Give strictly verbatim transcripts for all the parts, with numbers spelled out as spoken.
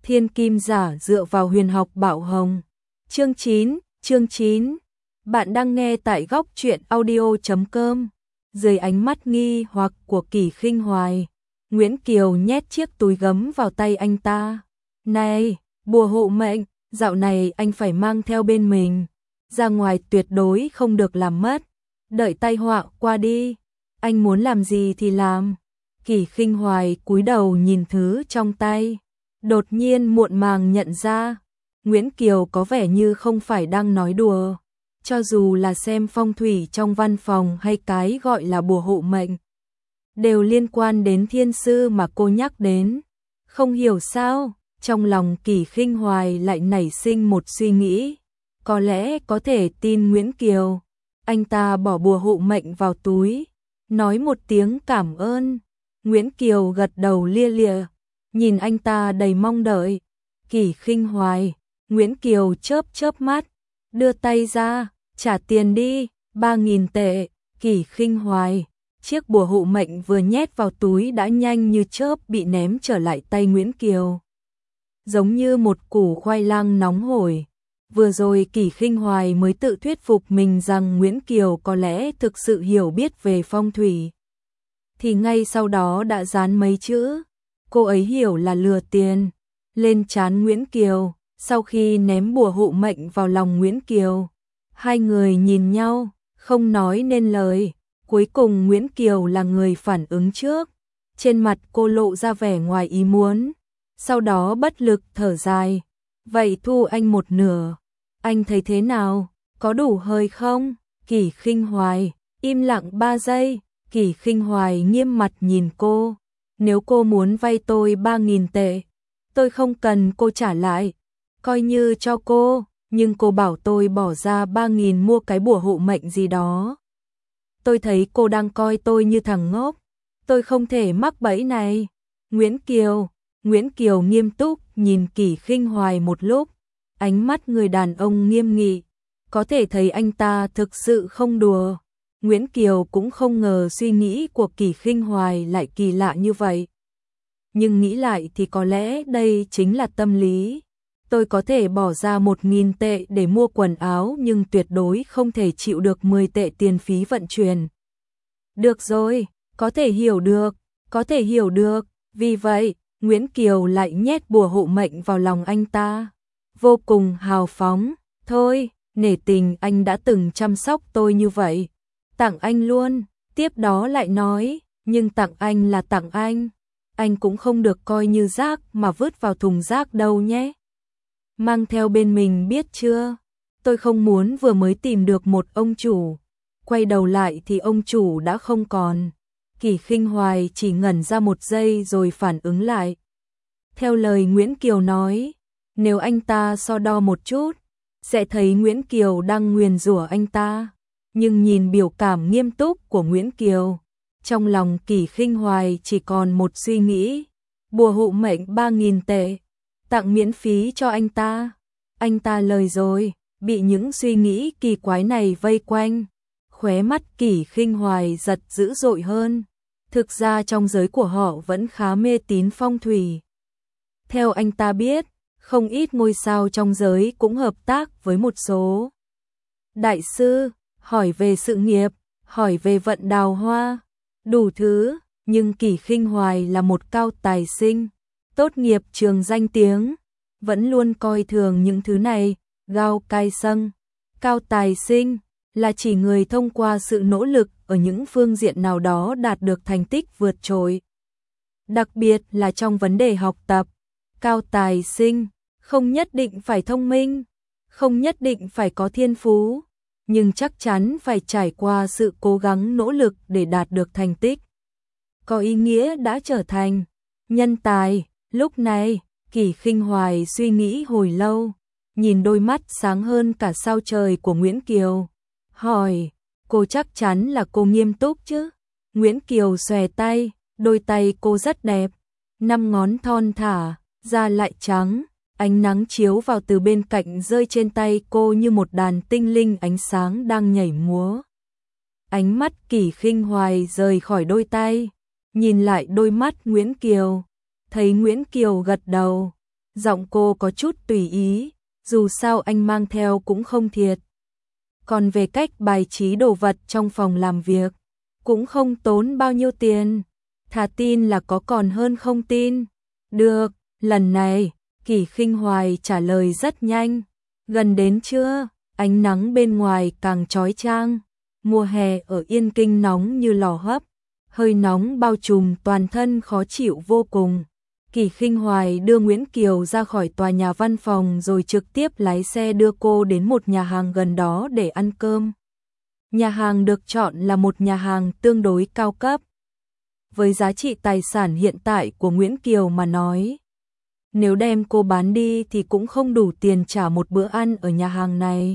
Thiên kim giả dựa vào huyền học bảo hồng. Chương chín, chương chín. Bạn đang nghe tại góc truyện audio chấm com. Dưới ánh mắt nghi hoặc của Kỷ Khinh Hoài, Nguyễn Kiều nhét chiếc túi gấm vào tay anh ta. Này, bùa hộ mệnh, dạo này anh phải mang theo bên mình. Ra ngoài tuyệt đối không được làm mất. Đợi tai họa qua đi, anh muốn làm gì thì làm. Kỷ Khinh Hoài cúi đầu nhìn thứ trong tay. Đột nhiên muộn màng nhận ra, Nguyễn Kiều có vẻ như không phải đang nói đùa. Cho dù là xem phong thủy trong văn phòng hay cái gọi là bùa hộ mệnh, đều liên quan đến thiên sư mà cô nhắc đến. Không hiểu sao, trong lòng Kỷ Khinh Hoài lại nảy sinh một suy nghĩ. Có lẽ có thể tin Nguyễn Kiều. Anh ta bỏ bùa hộ mệnh vào túi, nói một tiếng cảm ơn. Nguyễn Kiều gật đầu lia lịa, nhìn anh ta đầy mong đợi. Kỷ Khinh Hoài, Nguyễn Kiều chớp chớp mắt, đưa tay ra, trả tiền đi, ba nghìn tệ. Kỷ Khinh Hoài, chiếc bùa hộ mệnh vừa nhét vào túi đã nhanh như chớp bị ném trở lại tay Nguyễn Kiều. Giống như một củ khoai lang nóng hổi. Vừa rồi Kỷ Khinh Hoài mới tự thuyết phục mình rằng Nguyễn Kiều có lẽ thực sự hiểu biết về phong thủy. Thì ngay sau đó đã dán mấy chữ, cô ấy hiểu là lừa tiền, lên trán Nguyễn Kiều. Sau khi ném bùa hộ mệnh vào lòng Nguyễn Kiều, hai người nhìn nhau, không nói nên lời. Cuối cùng Nguyễn Kiều là người phản ứng trước. Trên mặt cô lộ ra vẻ ngoài ý muốn, sau đó bất lực thở dài. Vậy thu anh một nửa, anh thấy thế nào, có đủ hơi không? Kỷ Khinh Hoài, im lặng ba giây. Kỷ Khinh Hoài nghiêm mặt nhìn cô. Nếu cô muốn vay tôi ba nghìn tệ, tôi không cần cô trả lại, coi như cho cô, nhưng cô bảo tôi bỏ ra ba nghìn mua cái bùa hộ mệnh gì đó. Tôi thấy cô đang coi tôi như thằng ngốc, tôi không thể mắc bẫy này. Nguyễn Kiều, Nguyễn Kiều nghiêm túc nhìn Kỷ Khinh Hoài một lúc, ánh mắt người đàn ông nghiêm nghị, có thể thấy anh ta thực sự không đùa. Nguyễn Kiều cũng không ngờ suy nghĩ của Kỷ Khinh Hoài lại kỳ lạ như vậy. Nhưng nghĩ lại thì có lẽ đây chính là tâm lý. Tôi có thể bỏ ra một nghìn tệ để mua quần áo nhưng tuyệt đối không thể chịu được mười tệ tiền phí vận chuyển. Được rồi, có thể hiểu được, có thể hiểu được. Vì vậy, Nguyễn Kiều lại nhét bùa hộ mệnh vào lòng anh ta. Vô cùng hào phóng, thôi, nể tình anh đã từng chăm sóc tôi như vậy. Tặng anh luôn. Tiếp đó lại nói, nhưng tặng anh là tặng anh. Anh cũng không được coi như rác mà vứt vào thùng rác đâu nhé. Mang theo bên mình biết chưa? Tôi không muốn vừa mới tìm được một ông chủ, quay đầu lại thì ông chủ đã không còn. Kỷ Khinh Hoài chỉ ngẩn ra một giây rồi phản ứng lại. Theo lời Nguyễn Kiều nói, nếu anh ta so đo một chút, sẽ thấy Nguyễn Kiều đang nguyền rủa anh ta. Nhưng nhìn biểu cảm nghiêm túc của Nguyễn Kiều, trong lòng Kỷ Khinh Hoài chỉ còn một suy nghĩ. Bùa hộ mệnh ba nghìn tệ, tặng miễn phí cho anh ta. Anh ta lời rồi, bị những suy nghĩ kỳ quái này vây quanh. Khóe mắt Kỷ Khinh Hoài giật dữ dội hơn. Thực ra trong giới của họ vẫn khá mê tín phong thủy. Theo anh ta biết, không ít ngôi sao trong giới cũng hợp tác với một số đại sư, hỏi về sự nghiệp, hỏi về vận đào hoa, đủ thứ. Nhưng Kỷ Khinh Hoài là một cao tài sinh, tốt nghiệp trường danh tiếng, vẫn luôn coi thường những thứ này. Gao cai sâng, cao tài sinh là chỉ người thông qua sự nỗ lực ở những phương diện nào đó đạt được thành tích vượt trội. Đặc biệt là trong vấn đề học tập, cao tài sinh không nhất định phải thông minh, không nhất định phải có thiên phú, nhưng chắc chắn phải trải qua sự cố gắng nỗ lực để đạt được thành tích có ý nghĩa đã trở thành nhân tài. Lúc này, Kỷ Khinh Hoài suy nghĩ hồi lâu, nhìn đôi mắt sáng hơn cả sao trời của Nguyễn Kiều, hỏi, cô chắc chắn là cô nghiêm túc chứ? Nguyễn Kiều xòe tay, đôi tay cô rất đẹp, năm ngón thon thả, da lại trắng, ánh nắng chiếu vào từ bên cạnh rơi trên tay cô như một đàn tinh linh ánh sáng đang nhảy múa. Ánh mắt Kỷ Khinh Hoài rời khỏi đôi tay, nhìn lại đôi mắt Nguyễn Kiều, thấy Nguyễn Kiều gật đầu, Giọng cô có chút tùy ý, dù sao anh mang theo cũng không thiệt. Còn về cách bài trí đồ vật trong phòng làm việc, cũng không tốn bao nhiêu tiền. Thà tin là có còn hơn không tin. Được, lần này, Kỷ Khinh Hoài trả lời rất nhanh. Gần đến trưa, ánh nắng bên ngoài càng chói chang. Mùa hè ở Yên Kinh nóng như lò hấp, hơi nóng bao trùm toàn thân khó chịu vô cùng. Kỷ Khinh Hoài đưa Nguyễn Kiều ra khỏi tòa nhà văn phòng rồi trực tiếp lái xe đưa cô đến một nhà hàng gần đó để ăn cơm. Nhà hàng được chọn là một nhà hàng tương đối cao cấp. Với giá trị tài sản hiện tại của Nguyễn Kiều mà nói, nếu đem cô bán đi thì cũng không đủ tiền trả một bữa ăn ở nhà hàng này.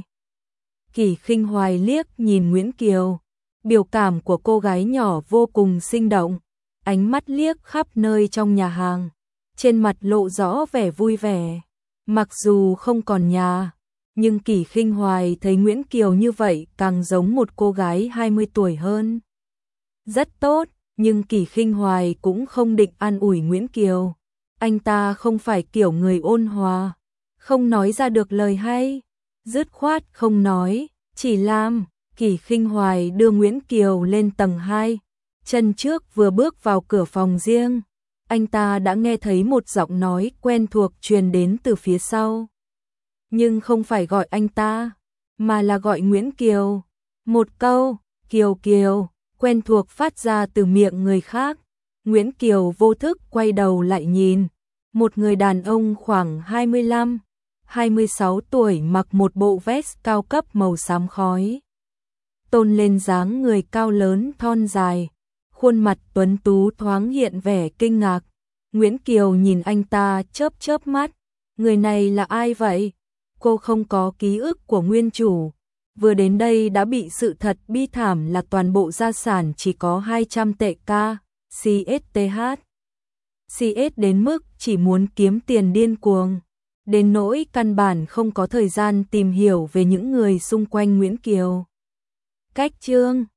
Kỷ Khinh Hoài liếc nhìn Nguyễn Kiều, biểu cảm của cô gái nhỏ vô cùng sinh động, ánh mắt liếc khắp nơi trong nhà hàng, trên mặt lộ rõ vẻ vui vẻ. Mặc dù không còn nhà, nhưng Kỷ Khinh Hoài thấy Nguyễn Kiều như vậy càng giống một cô gái hai mươi tuổi hơn. Rất tốt, nhưng Kỷ Khinh Hoài cũng không định an ủi Nguyễn Kiều. Anh ta không phải kiểu người ôn hòa, không nói ra được lời hay, dứt khoát không nói, chỉ làm. Kỷ Khinh Hoài đưa Nguyễn Kiều lên tầng hai, chân trước vừa bước vào cửa phòng riêng, anh ta đã nghe thấy một giọng nói quen thuộc truyền đến từ phía sau. Nhưng không phải gọi anh ta, mà là gọi Nguyễn Kiều. Một câu, Kiều Kiều, quen thuộc phát ra từ miệng người khác. Nguyễn Kiều vô thức quay đầu lại nhìn, một người đàn ông khoảng hai mươi lăm, hai mươi sáu tuổi mặc một bộ vest cao cấp màu xám khói. Tôn lên dáng người cao lớn thon dài, khuôn mặt tuấn tú thoáng hiện vẻ kinh ngạc. Nguyễn Kiều nhìn anh ta chớp chớp mắt, người này là ai vậy? Cô không có ký ức của nguyên chủ, vừa đến đây đã bị sự thật bi thảm là toàn bộ gia sản chỉ có hai trăm tệ k, xê ét tê hát. xê ét đến mức chỉ muốn kiếm tiền điên cuồng, đến nỗi căn bản không có thời gian tìm hiểu về những người xung quanh Nguyễn Kiều. Cách chương